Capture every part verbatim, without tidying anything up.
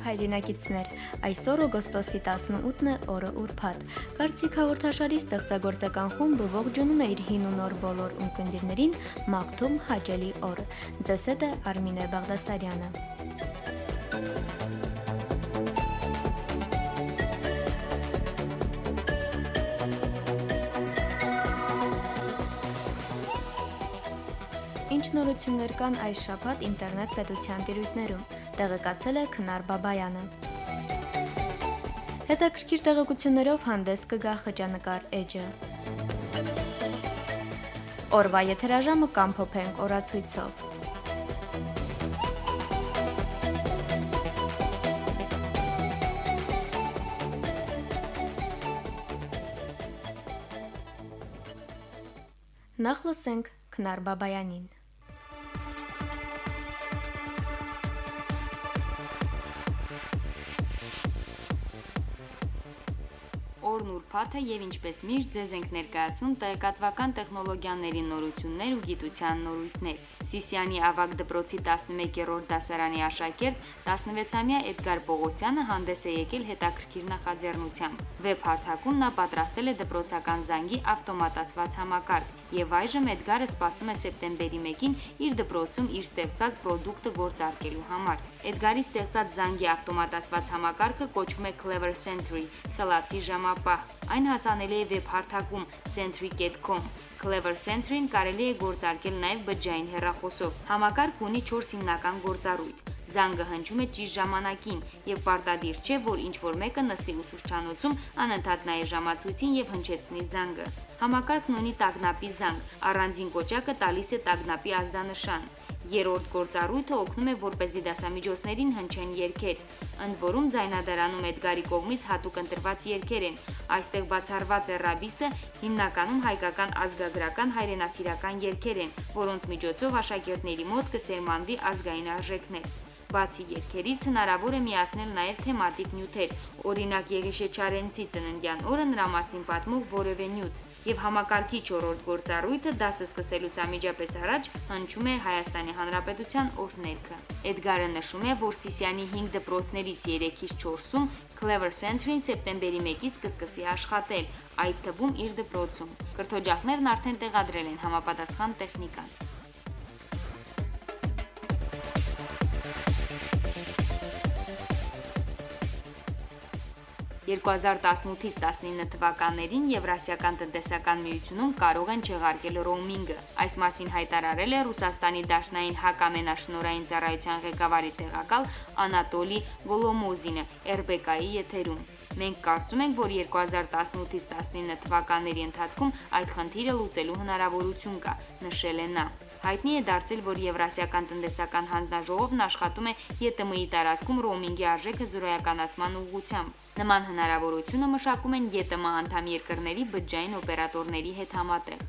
հայրենակիցներ, այսօր օգոստոսի տասնութն է, օրը ուրբաթ։ Կարծիք հաղորդաշարի ստեղծագործական խումբը ողջունում է իր հին ու նոր բոլոր ունկնդիրներին, մաղթում հաճելի օր։ Ձեզ հետ է Արմինե Բաղդասարյանը։ Ինչ նորություններ կան այս շաբաթ ինտերնետ պետության տիրույթներում, տեղեկացել է Քնար Բաբայանը։ Հետաքրքիր տեղեկություններով հանդես կգա խճանկար էջը։ Օրվա եթերաժամը կամփոփենք օրացույցով։ Նախ լսենք Քնար Բաբայանին։ Օրն ուրբաթ է եւ ինչպես միշտ ձեզ ենք ներկայացնում տեղեկատվական տեխնոլոգիաների նորություններ ու գիտության նորույթներ։ Սիսիանի ավագ դպրոցի տասնմեկերորդ դասարանի աշակերտ տասնվեցամյա Էդգար Պողոսյանը հանդես է եկել հետաքրքիր նախաձեռնությամբ։ Վեբ հարթակում նա պատրաստել է դպրոցական զանգի ավտոմատացված համակարգ, եւ այժմ Էդգարը սպասում է սեպտեմբերի մեկին իր դպրոցում իր ստեղծած պրոդուկտը գործարկելու համար։ Էդգարի ստեղծած զանգի ավտոմատացված համակարգը կոչվում է Clever Sentry, խելացի ժամապահ։ Այն հասանելի է վեբ հարթակում sentry dot com։ Clever Sentry-ն կարելի է գործարկել նաև բջջային հեռախոսով։ Համակարգը ունի չորս հիմնական գործառույթ։ Զանգը հնչում է ճիշտ ժամանակին եւ պարտադիր չէ, որ ինչ-որ մեկը նստի ուսուցչանոցում անընդհատ նայի ժամացույցին եւ հնչեցնի զանգը։ Համակարգն ունի տագնապի զանգ, առանձին կոճակը տալիս է տագնապի ազդանշան։ Երրորդ գործառույթը օգնում է, որպեսզի դասամիջոցներին հնչեն երգեր, ընդ որում ձայնադարանում Էդգարի կողմից հատուկ ընտրված երգեր են։ Այստեղ բացառված է ռաբիսը, հիմնականում հայկական ազգագրական հայրենասիրական երգեր են, որոնց միջոցով աշակերտների մոտ կսերմանվի ազգային արժեքներ։ Բացի երգերից հնարավոր է միացնել նաև թեմատիկ նյութեր, օրինակ Եղիշե Չարենցի ծննդյան օրը նրա մասին պատմող որևէ նյութ, եւ համակարգի չորրորդ գործառույթը դասը սկսելուց անմիջապես առաջ հնչում է Հայաստանի Հանրապետության օրհներգը։ Էդգարը նշում է, որ Սիսիանի հինգ դպրոցներից երեքից չորսում Clever Sentry-ն սեպտեմբերի մեկից կսկսի աշխատել, այդ թվում իր դպրոցում։ Կրթօջախներն արդեն տեղադրել են համապատասխան տեխնիկան։ երկու հազար տասնութից տասնինը թվականներին Եվրասիական տնտեսական միությունում կարող են չեղարկել ռոումինգը։ Այս մասին հայտարարել է Ռուսաստանի Դաշնային հակամենաշնորհային ծառայության ղեկավարի տեղակալ Անատոլի Վոլոմոզինըэр բի կա-ի եթերում։ Մենք կարծում ենք, որ երկու հազար տասնութից տասնինը թվականների ընթացքում այդ խնդիրը լուծելու հնարավորություն կա, նշել է նա։ Հայտնի է դարձել, որ Եվրասիական տնտեսական հանձնաժողովն աշխատում է ԵՏՄ-ի տարածքում ռոումինգի արժեքը զրոյականացման ուղղությամբ։ Նման հնարավորությունը մշակում են ԵՏՄ անդամ երկրների բջջային օպերատորների հետ համատեղ։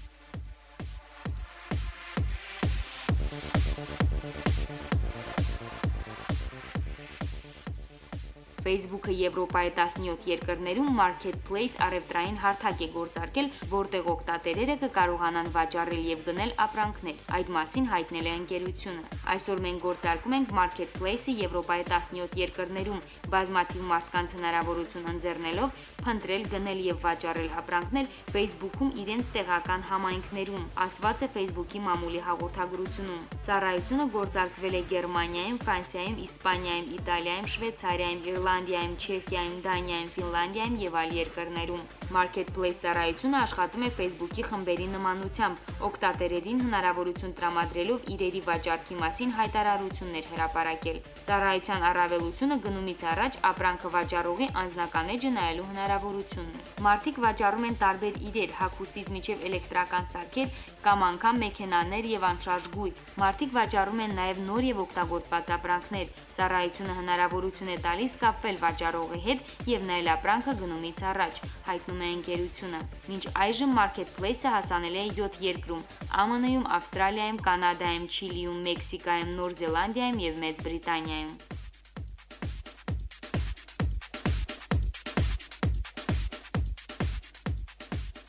Facebook-ը Եվրոպայի տասնյոթ երկրներում Marketplace առևտրային հարթակ է գործարկել, որտեղ օգտատերերը կկարողանան վաճառել եւ գնել ապրանքներ։ Այդ մասին հայտնել է ընկերությունը։ Այսօր մենք գործարկում ենք Marketplace-ը Եվրոպայի տասնյոթ երկրներում, բազմաթիվ մարդկանց հնարավորություն ընձեռնելով փնտրել, գնել եւ վաճառել ապրանքներ Facebook-ում իրենց տեղական համայնքներում, ասված է Facebook-ի մամուլի հաղորդագրությունում։ Ծառայությունը գործարկվել է Գերմանիայում, Ֆրանսիայում, Իսպանիայում, Իտալիայում, Շվեյցարիայում, Իռլանդիայում, Չեխիայում, Դանիայում, Ֆինլանդիայում եւ այլ երկրներում։ Marketplace ծառայությունը աշխատում է Facebook-ի խմբերի նմանությամբ, օգտատերերին հնարավորություն տրամադրելով իրերի վաճառքի մասին հայտարարություններ հրապարակել։ Ծառայության առավելությունը գնումից առաջ ապրանքը վաճառողի անձնական էջը նայելու հնարավորությունն է։ Մարդիկ վաճառում են տարբեր իրեր, հագուստից մինչև էլեկտրական սարքեր կամ անգամ մեքենաներ եւ անշարժ գույք։ Մարդիկ վաճառում են նաեւ նոր եւ օգտագործված ապրանքներ։ Ծառայությունը հնարավորություն է տալիս կապվել վաճառողի հետ եւ նայել ապրանքը գնումից առաջ, հայտնում է ընկերությունը։ Մինչ այժմ Marketplace-ը հասանելի է յոթ երկրում՝ Ա Մ Ն-ում, Ավստրալիայում, Կանադայում, Չիլիում, Մեքսիկայում, Նոր Զելանդիայում եւ Մեծ Բրիտանիայում։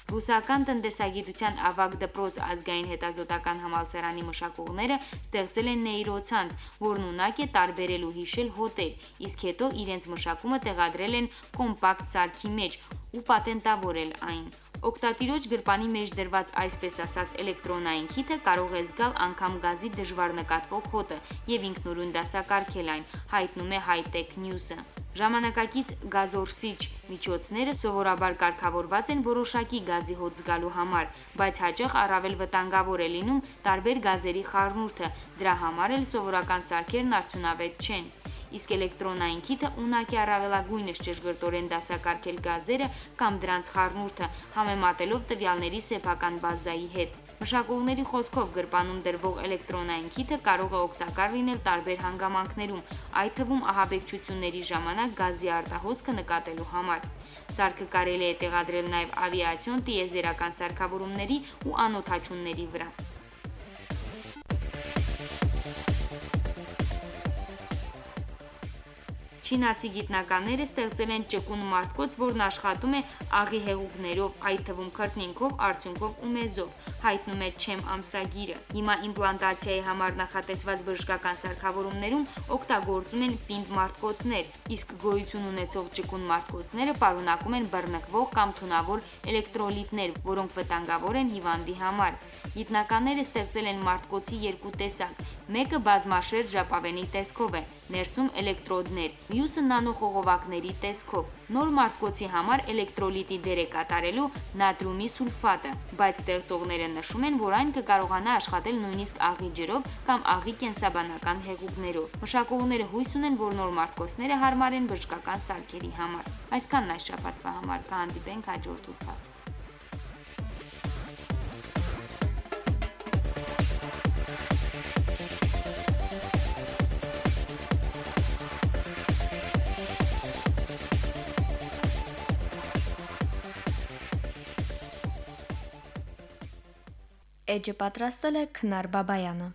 Ռուսական տնտեսագիտության ավագ դպրոց ազգային հետազոտական համալսարանի մշակողները ստեղծել են նեյրոցանց, որն ունակ է տարբերել ու հիշել հոտեր, իսկ հետո իրենց մշակումը տեղադրել են կոմպակտ սարքի մեջ ու պատենտավորել այն։ Օգտատիրոջ գրպանի մեջ դրված այսպես ասած էլեկտրոնային քիթը կարող է զգալ անգամ գազի դժվար նկատվող հոտը և ինքնուրույն դասակարգել այն, հայտնում է High-Tech News-ը։ Ժամանակակից գազորսիչ միջոցները սովորաբար կարգավորված են որոշակի գազի հոտ զգալու համար, բայց հաճախ առավել վտանգավոր է լինում տարբեր գազերի խառնուրդը, դրա համար էլ սովորական սարքերն արդյունավետ չեն։ Իսկ էլեկտրոնային քիթը ունակ է առավելագույնս ճշգրտորեն դասակարգել գազերը կամ դրանց խառնուրդը, համեմատելով տվյալների սեփական բազայի հետ։ Մշակողների խոսքով գրպանում դրվող էլեկտրոնային քիթը կարող է օգտակար լինել տարբեր հանգամանքներում, այդ թվում ահաբեկչությունների ժամանակ գազի արտահոսքը նկատելու համար։ Սարքը կարելի է տեղադրել նաև ավիացիոն տիեզերական սարքավորումների ու անօդաչունների վրա։ Չինացի գիտնականները ստեղծել են ճկուն մարտկոց, որն աշխատում է աղի հեղուկներով, այդ թվում քրտնինքով, արդյունքով ու մեզով, հայտնում է Չեմ ամսագիրը։ Հիմա իմպլանտացիայի համար նախատեսված բժշկական սարքավորումներում օգտագործում են պինդ մարտկոցներ, իսկ գոյություն ունեցող ճկուն մարտկոցները պարունակում են բռնկվող կամ թունավոր էլեկտրոլիտներ, որոնք վտանգավոր են հիվանդի համար։ Գիտնականները ստեղծել են մարտկոցի երկու տեսակ, մեկը բազմաշերտ ժապավենի տեսքով է, ներսում էլեկտրոդներ, մյուսը նանոխողովակների տեսքով։ Նոր մարտկոցի համար էլեկտրոլիտի դեր է կատարելու նատրիումի սուլֆատը, բայց ստեղծողները նշում են, որ այն կկարողանա աշխատել նույնիսկ աղի ջրով կամ աղի կենսաբանական հեղուկներով։ Մշակողները հույս ունեն, որ նոր մարտկոցները հարմար են բժշկական սարքերի համար։ Այսքանն այս շաբաթվա համար, կհանդիպենք հաջորդ ուրբաթ։ Էջը պատրաստել է Քնար Բաբայանը։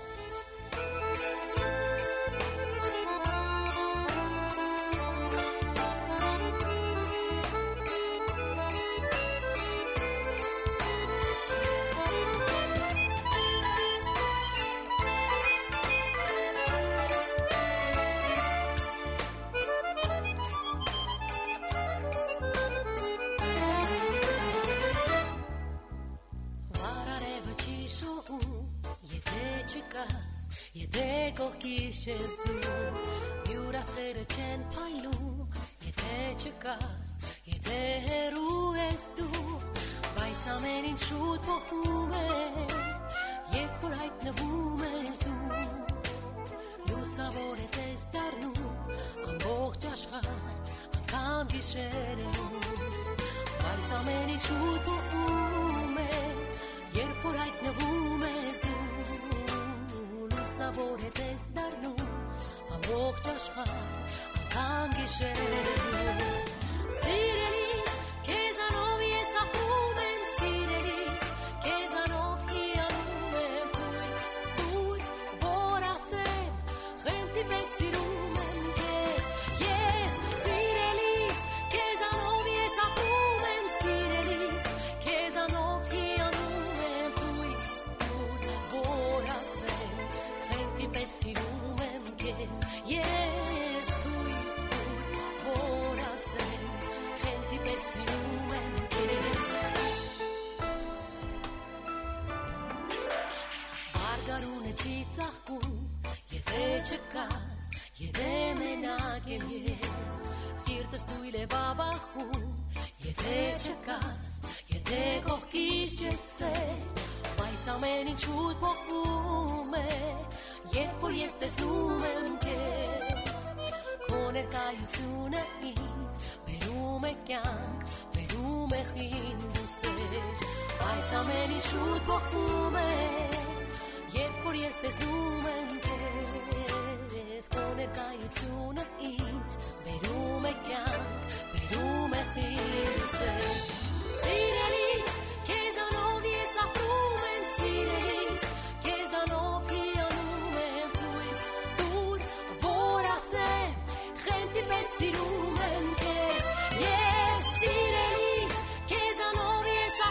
Եթե կողքիս չես դու, յուրաստղերը չեն փայլում, եթե չկաս, եթե հեռու ես դու, բայց ամեն ինչ շուտ փոխվում է, երբ որ հայտնվում ես դու, լուսավոր է տես դառնում, ամբողջ աշխարհ, անգամ գիշերում, բայց ամեն ինչ շուտ փոխվում է, երբ որ հայտնվում ես դու, Լուսավոր է տես դառնում, ամբողջ աշխարհ, անգամ գիշերում։ Սիրելիս, քեզանով ես ապրում եմ, սիրելիս, քեզանով հիանում եմ, դույր, որ ասեմ, խենթի պես սիրում եմ քեզ, ես, սիրելիս, քեզանով ես ապրում եմ, սիրելիս, քեզանով հիանում եմ, դույր, որ ասեմ, պես սիրում եմ քեզ, ես թույլ թույլ, որ ասեմ, խենթի պես սիրում եմ քեզ։ Բարգարունը չի ծաղկում, եթե չկաս, եթե մենակ եմ ես, սիրտս թույլ է բաբախում, եթե չկաս, եթե կողքիս չես էլ, բայց ամեն ինչ շուտ փոխվում է, երբ որ ես տեսնում եմ քեզ, քո ներկայությունը ինձ բերում է կյանք, բերում է խինդ ու սեր, բայց ամեն ինչ շուտ փոխվում է, երբ որ ես տեսնում եմ քեզ, քո ներկայությունը ինձ բերում է կյանք, բերում է խինդ ու սեր, սիրելիս, քեզանով ես ապրում եմ, սիրելիս, քեզանով Սիրում եմ քեզ, ես սիրելիս, քեզանով ես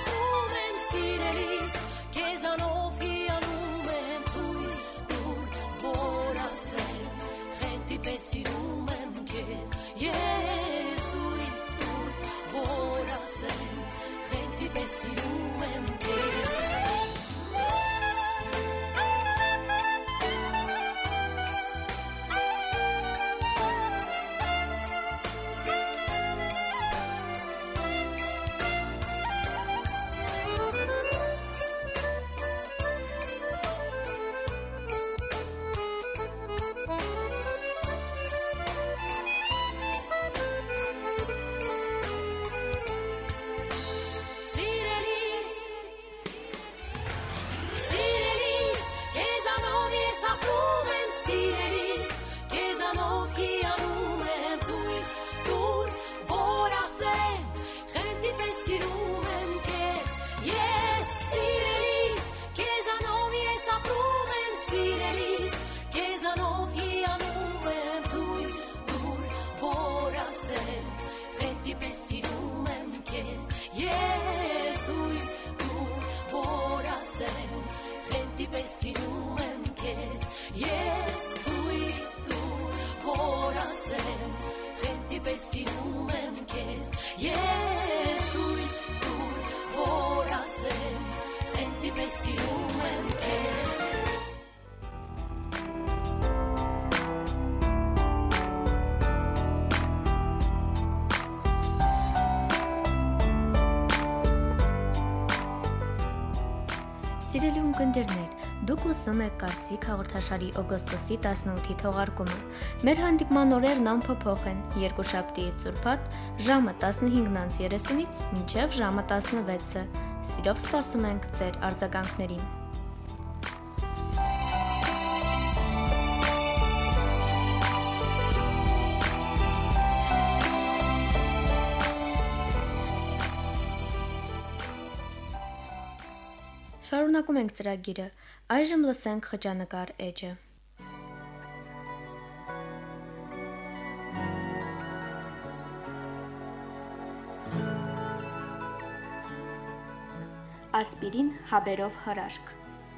Սիրելի ունկնդիրներ, դուք լսում եք Կարծիք հաղորդաշարի օգոստոսի տասնութի թողարկումը։ Մեր հանդիպման օրերն անփոփոխ են՝ երկուշաբթիից ուրբաթ ժամը տասնհինգ երեսունից մինչև ժամը տասնվեցը։ Սիրով սպասում ենք ձեր արձագանքներին։ Շարունակում ենք ծրագիրը։ Այժմ լսենք խճանկար էջը։ Ասպիրին հաբերով հրաշք։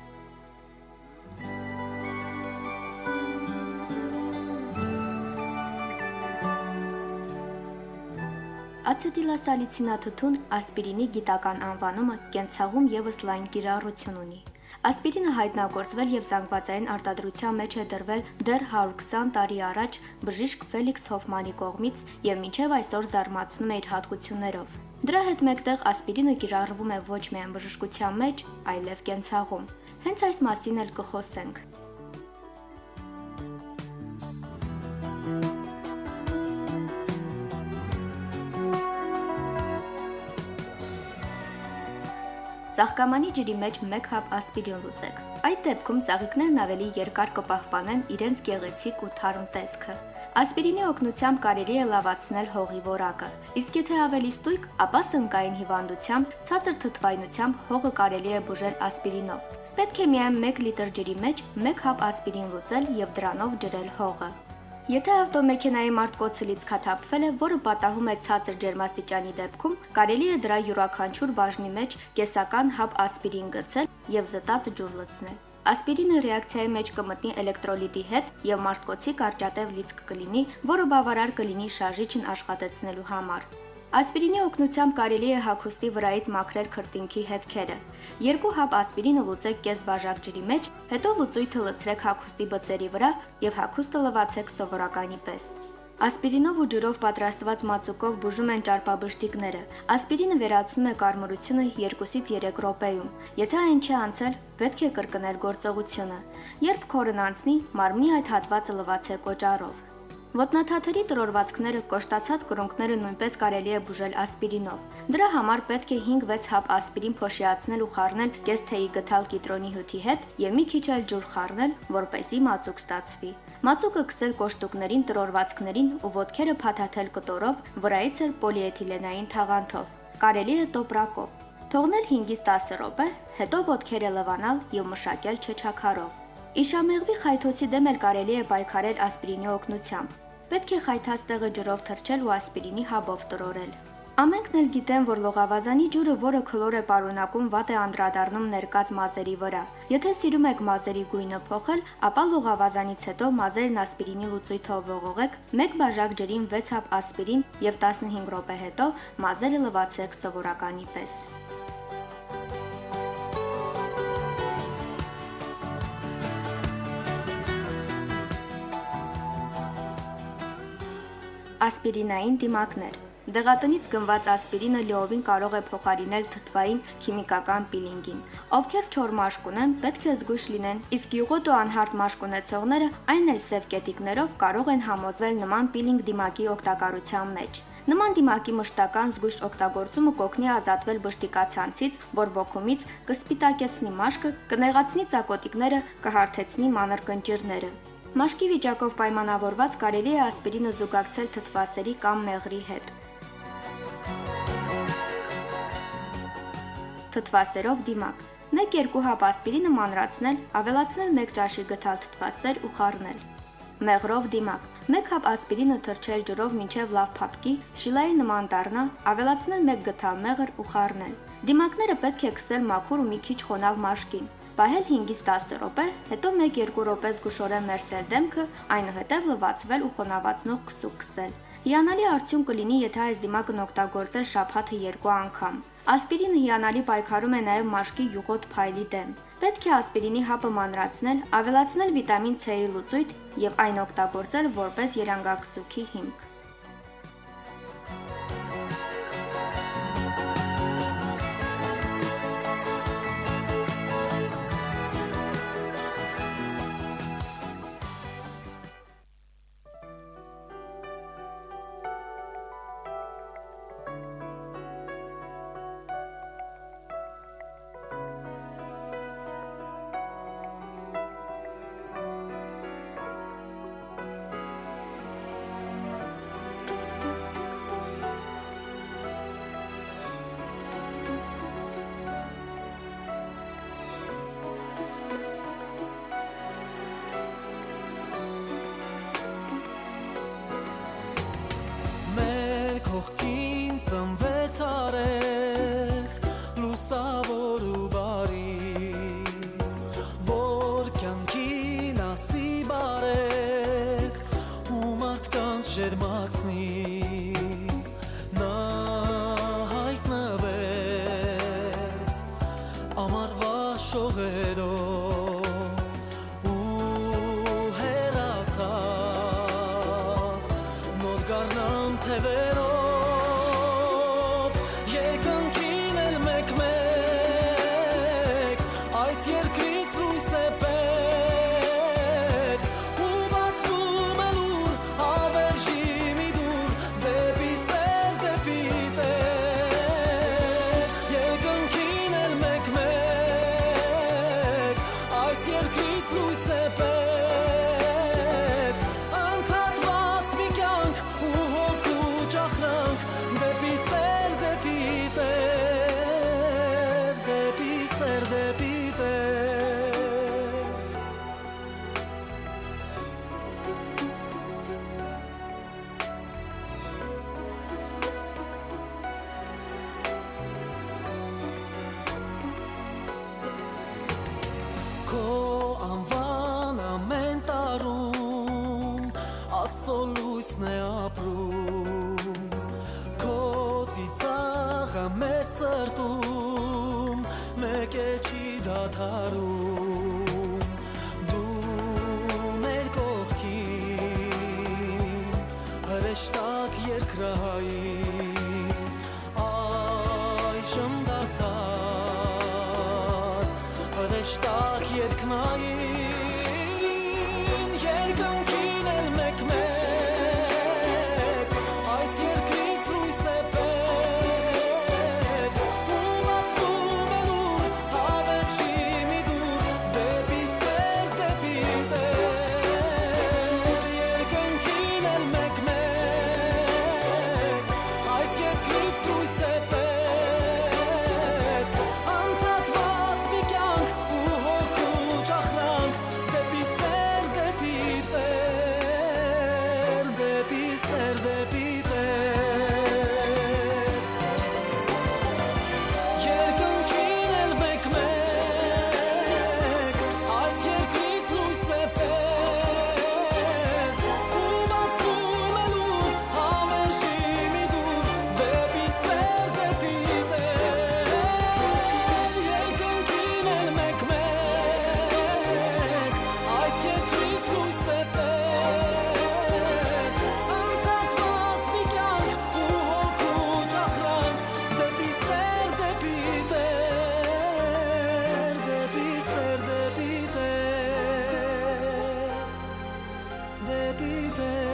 Ացետիլասալիցինաթթուն ասպիրինի գիտական անվանումը կենցաղում ևս լայն կիրառություն ունի։ Ասպիրինը հայտնագործվել եւ զանգվածային արտադրության մեջ է դրվել դեռ հարյուր քսան տարի առաջ բժիշկ Ֆելիքս Հոֆմանի կողմից եւ մինչեւ այսօր զարմացնում է իր հատկություններով։ Դրա հետ մեկտեղ ասպիրինը կիրառվում է ոչ միայն բժշկության մեջ, այլև կենցաղում։ Հենց այս մասին էլ կխոսենք։ Ծաղկամանի ջրի մեջ մեկ հապ ասպիրին լուծեք։ Այդ դեպքում ծաղիկներն ավելի երկար կպահպանեն իրենց գեղեցիկ ու թարմ տեսքը։ Ասպիրինի օգնությամբ կարելի է լավացնել հողի որակը, իսկ եթե ավելի ստույգ, ապա սնկային հիվանդությամբ, ցածր թթվայնությամբ հողը կարելի է բուժել ասպիրինով։ Պետք է միայն մեկ լիտր ջրի մեջ մեկ հապ ասպիրին լուծել եւ դրանով ջրել հողը։ Եթե ավտոմեքենայի մարտկոցը լիցքաթափվել է, որը պատահում է ցածր ջերմաստիճանի դեպքում, կարելի է դրա յուրաքանչյուր բաժնի մեջ կեսական հապ ասպիրին գցել եւ զտած ջուր լցնել։ Ասպիրինը ռեակցիայի մեջ կմտնի էլեկտրոլիտի հետ եւ մարտկոցի կարճատև լիցք կլինի, որը բավարար կլինի շարժիչն աշխատեցնելու համար։ Ասպիրինի օգնությամբ կարելի է հագուստի վրայից մաքրել քրտինքի հետքերը։ Երկու հապ ասպիրինը լուծեք կես բաժակ ջրի մեջ, հետո լուծույթը լցրեք հագուստի բծերի վրա եւ հագուստը լվացեք սովորականի պես։ Ասպիրինով ու ջրով պատրաստված մածուկով բուժում են ճարպաբշտիկները։ Ասպիրինը վերացնում է կարմրությունը երկուսից երեք րոպեում։ Եթե այն չի անցել, պետք է կրկնել գործողությունը։ Երբ քորն անցնի, մարմնի այդ հատվածը լվացեք օճառով։ Ոտնաթաթերի տրորվածքները, կոշտացած կրունկները նույնպես կարելի է բուժել ասպիրինով։ Դրա համար պետք է հինգ-վեց հապ ասպիրին փոշիացնել ու խառնել կես թեյի գթալ կիտրոնի հյութի հետ եւ մի քիչ էլ ջուր խառնել, որպեսզի մածուկ ստացվի։ Մածուկը քսել կոշտուկներին, տրորվածքներին ու ոտքերը փաթաթել կտորով, վրայից էլ պոլիէթիլենային թաղանթով։ Կարելի է տոպրակով։ Թողնել հինգից տասը րոպե, հետո ոտքերը լվանալ եւ մշակել չեչաքարով։ Իշամեղվի խայթոցի դեմ էլ կարելի է պայքարել ասպիրինի օգնությամբ։ Պետք է խայթաստեղը ջրով թրջել ու ասպիրինի հաբով տրորել։ Ամենքն էլ գիտեն, որ լողավազանի ջուրը, որը քլոր է պարունակում, վատ է անդրադառնում ներկած մազերի վրա։ Եթե սիրում եք մազերի գույնը փոխել, ապա լողավազանից հետո մազերն ասպիրինի լուծույթով ողողեք, մեկ բաժակ ջրին վեց հապ ասպիրին եւ տասնհինգ րոպե հետո մազերը լվացեք սովորականի պես։ Ասպիրինային դիմակներ։ Դեղատնից գնված ասպիրինը լիովին կարող է փոխարինել թթվային քիմիկական պիլինգին։ Ովքեր չոր մաշկ ունեն, պետք է զգույշ լինեն, իսկ յուղոտ ու անհարթ մաշկ ունեցողները, այն էլ սև կետիկներով կարող են համոզվել նման պիլինգ դիմակի օգտակարության մեջ։ Նման դիմակի մշտական զգույշ օգտագործումը կօգնի ազատվել բշտիկացանցից, բորբոքումից, կսպիտակեցնի մաշկը, կնեղացնի ծակոտիկները, կհարթեցնի մանր կնճիռները։ Մաշկի վիճակով պայմանավորված կարելի է ասպիրինը զուգակցել թթվասերի կամ մեղրի հետ։ Թթվասերով դիմակ։ մեկ-երկու հապ ասպիրինը մանրացնել, ավելացնել մեկ ճաշի գթալ թթվասեր ու խառնել։ Մեղրով դիմակ։ մեկ հապ ասպիրինը թրջել ջրով մինչև լավ փափկի, շիլայի նման դառնա, ավելացնել մեկ գթալ մեղր ու խառնել։ Դիմակները պետք է քսել մաքուր ու մի քիչ խոնավ մաշկին։ Պահել հինգից տասը րոպե, հետո մեկ-երկու րոպե զգուշորեն մերսել դեմքը, այնուհետև լվացվել ու խոնավացնող քսուկ քսել։ Հիանալի արդյունք կլինի, եթե այս դիմակն օգտագործել շաբաթը երկու անգամ։ Ասպիրինը հիանալի պայքարում է նաև մաշկի յուղոտ փայլի դեմ։ Պետք է ասպիրինի հապը մանրացնել, ավելացնել վիտամին C-ի լուծույթ եւ այն օգտագործել որպես երանգաքսուքի հիմք։ շողերով ու հեռացավ նոր գարնան թևերով երկնքին էլ մեկ-մեկ այս երկրից լույս է պետք ու բացվում է լուր ավերժի մի դուր դեպի սեր դեպի տեր երկնքին էլ մեկ-մեկ այս երկրից լույս է պետք ընդհատված մի կյանք ու հոգու ճախրանք դեպի սեր դեպի տեր դեպի սեր դեպի տեր Քո անվան ամեն տարում Աստծո լույսն է ապրում Քո ծիծաղը մեր սրտում մեկ է չի դադարում Դու մեր կողքին հրեշտակ երկրային այժմ դարձար հրեշտակ երկնային երկնքին էլ մեկ-մեկ այս երկրից լույս է պետք ու բացվում է լուր ավերժի մի դուր դեպի սեր դեպի տեր երկնքին էլ մեկ-մեկ այս երկրից լույս է պետք ընդհատված մի կյանք ու հոգու ճախրանք դեպի սեր դեպի տեր դեպի սեր դեպի տեր երկնքին էլ մեկ-մեկ այս երկրից լույս է պետք ու բացվում է լուր հավերժի մի դուր դեպի սեր դեպի տեր երկնքին էլ մեկ-մեկ այս երկրից լույս է պետք ընդհատված մի կյանք ու հոգու ճախրանք դեպի սեր դեպի տեր դեպի սեր դեպի տեր դեպի տեր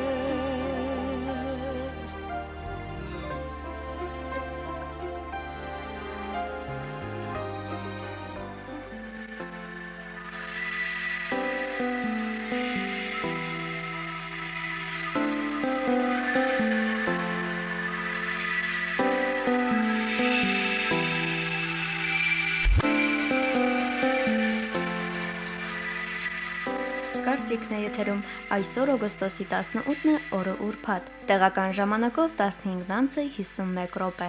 Կարծիքն է եթերում այսօր օգոստոսի տասնութն է, օրը ուրբաթ։ Տեղական ժամանակով տասնհինգ անց հիսունմեկ րոպե։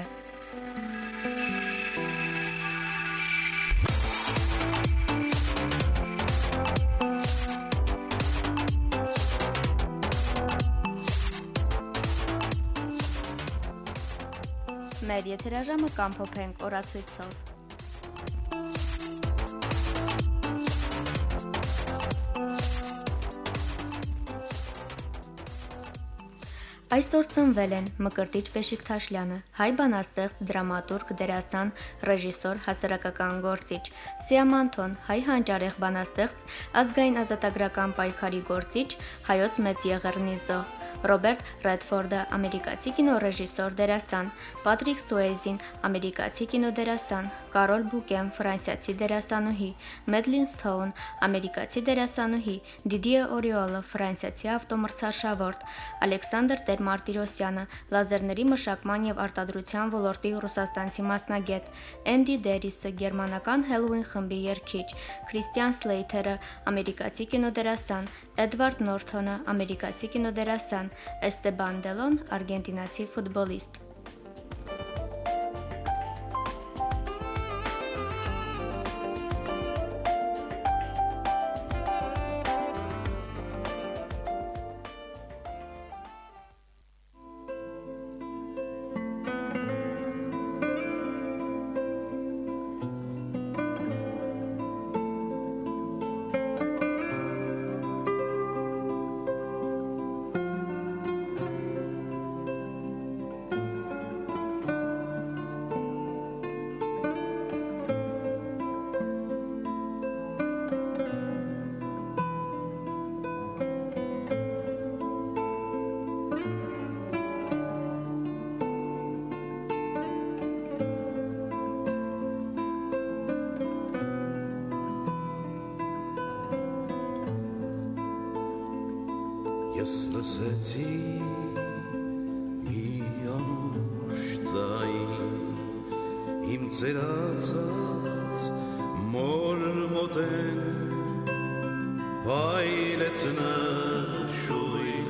Մեր եթերաժամը կամփոփենք օրացույցով։ Այսօր ծնվել են Մկրտիչ Բեշիկթաշյանը, հայ բանաստեղծ, դրամատուրգ, դերասան, ռեժիսոր, հասարակական գործիչ, Սիամ Անթոն, հայ հանճարեղ բանաստեղծ, ազգային ազատագրական պայքարի գործիչ, հայոց մեծ եղեռնի զոհ, Ռոբերտ Ռեդֆորդը, ամերիկացի կինոռեժիսոր, դերասան, Պատրիկ Սուեյզին, ամերիկացի կինոդերասան, Կարոլ Բուկեն, ֆրանսիացի դերասանուհի, Մեդլին Սթոուն, ամերիկացի դերասանուհի, Դիդիե Օրիոլը, ֆրանսիացի ավտոմրցարշավորդ, Ալեքսանդր Տեր-Մարտիրոսյանը, լազերների մշակման եւ արտադրության ոլորտի ռուսաստանցի մասնագետ, Էնդի Դերիսը, գերմանական Helloween խմբի երգիչ, Քրիստիան Սլեյթերը, ամերիկացի կինոդերասան, Էդվարդ Նորթոնը, ամերիկացի կինոդերասան, Էստեբան Դելոն, արգենտինացի ֆուտբոլիստ։ լսեցի մի անուշ ձայն իմ ծերացած մոր մոտեն փայլեց նշույլ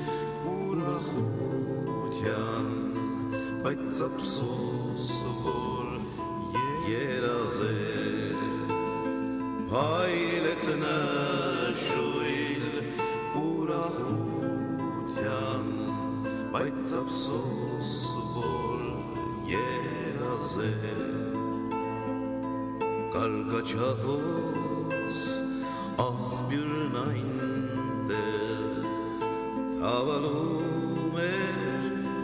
ուրախության բայց ափսոս որ երազ է փայլեց նշույլ ուրախության բայց ափսոս որ երազ է կարկաչահոս աղբյուրն այնտեղ թավալում էր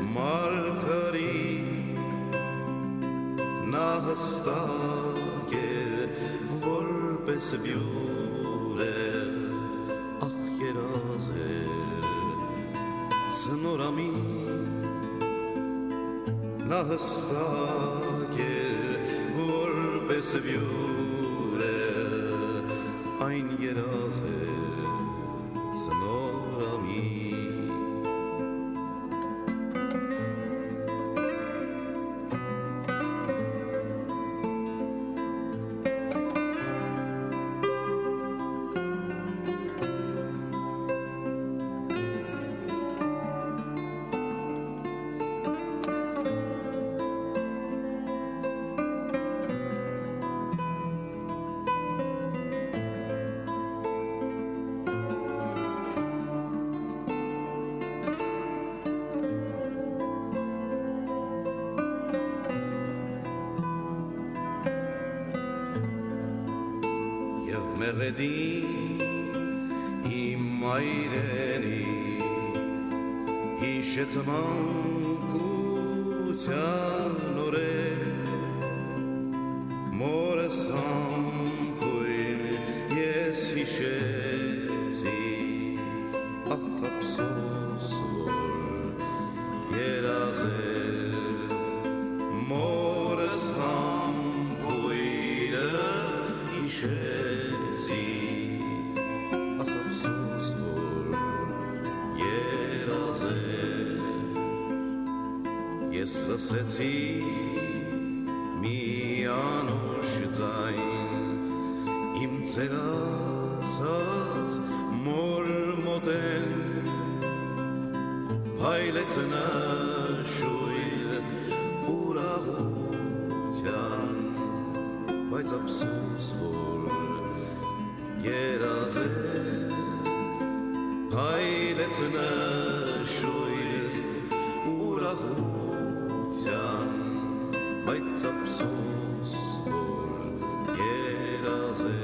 մարգարիտ նա հստակ էր որպես բյուր է ախ երազ էր ցնորամին նա հստակ էր որպես բյուր է այն երազ էր ցնորամին մեղեդին իմ այրենի հիշեց մանկության օրեր մորս համբույն ես հիշեցի ախ ափսոս որ երազ էր մորս համբույնը հիշեցի ախ ափսոս որ երազ է ես լսեցի մի անուշ ձայն իմ ծերացած մոր մոտեն փայլեց նշույլ ուրախության բայց ափսոս որ երազ է փայլեց նշույլ ուրախության բայց ափսոս որ երազ է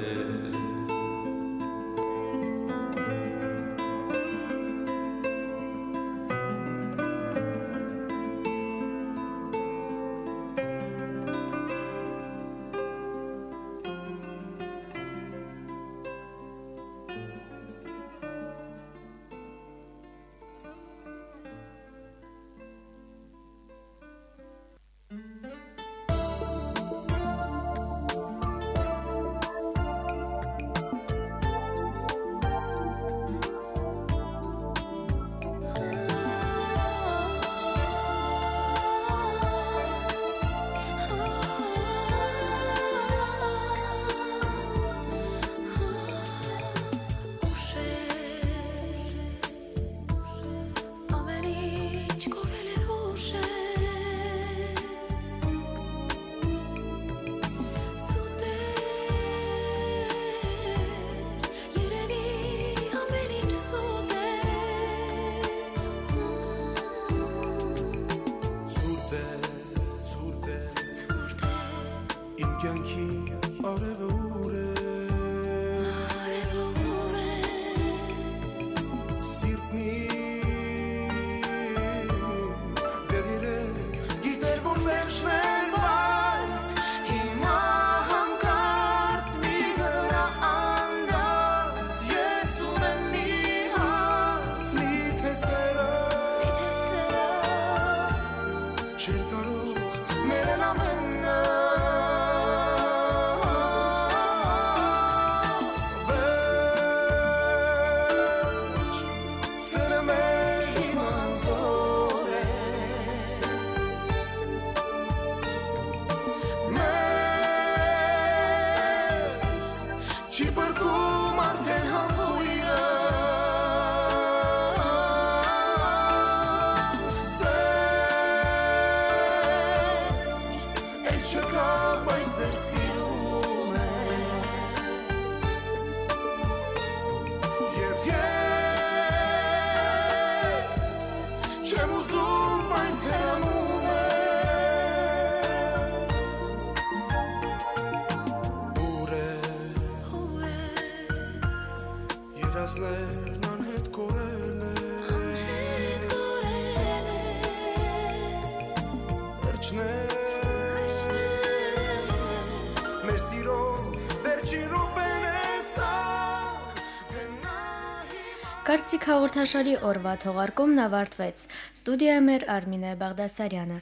man էլ չկա, բայց դեռ սիրում է Եվ ես չեմ ուզում, բայց հեռանում է Ուր է, ուր է Երազներն անհետ կորել է Անհետ կորել է Վերջներ Մեր սիրո վերջին րոպեն է սա Կարծիք հաղորդաշարի օրվա թողարկումն ավարտվեց։ Ստուդիայում էր Արմինե Բաղդասարյանը։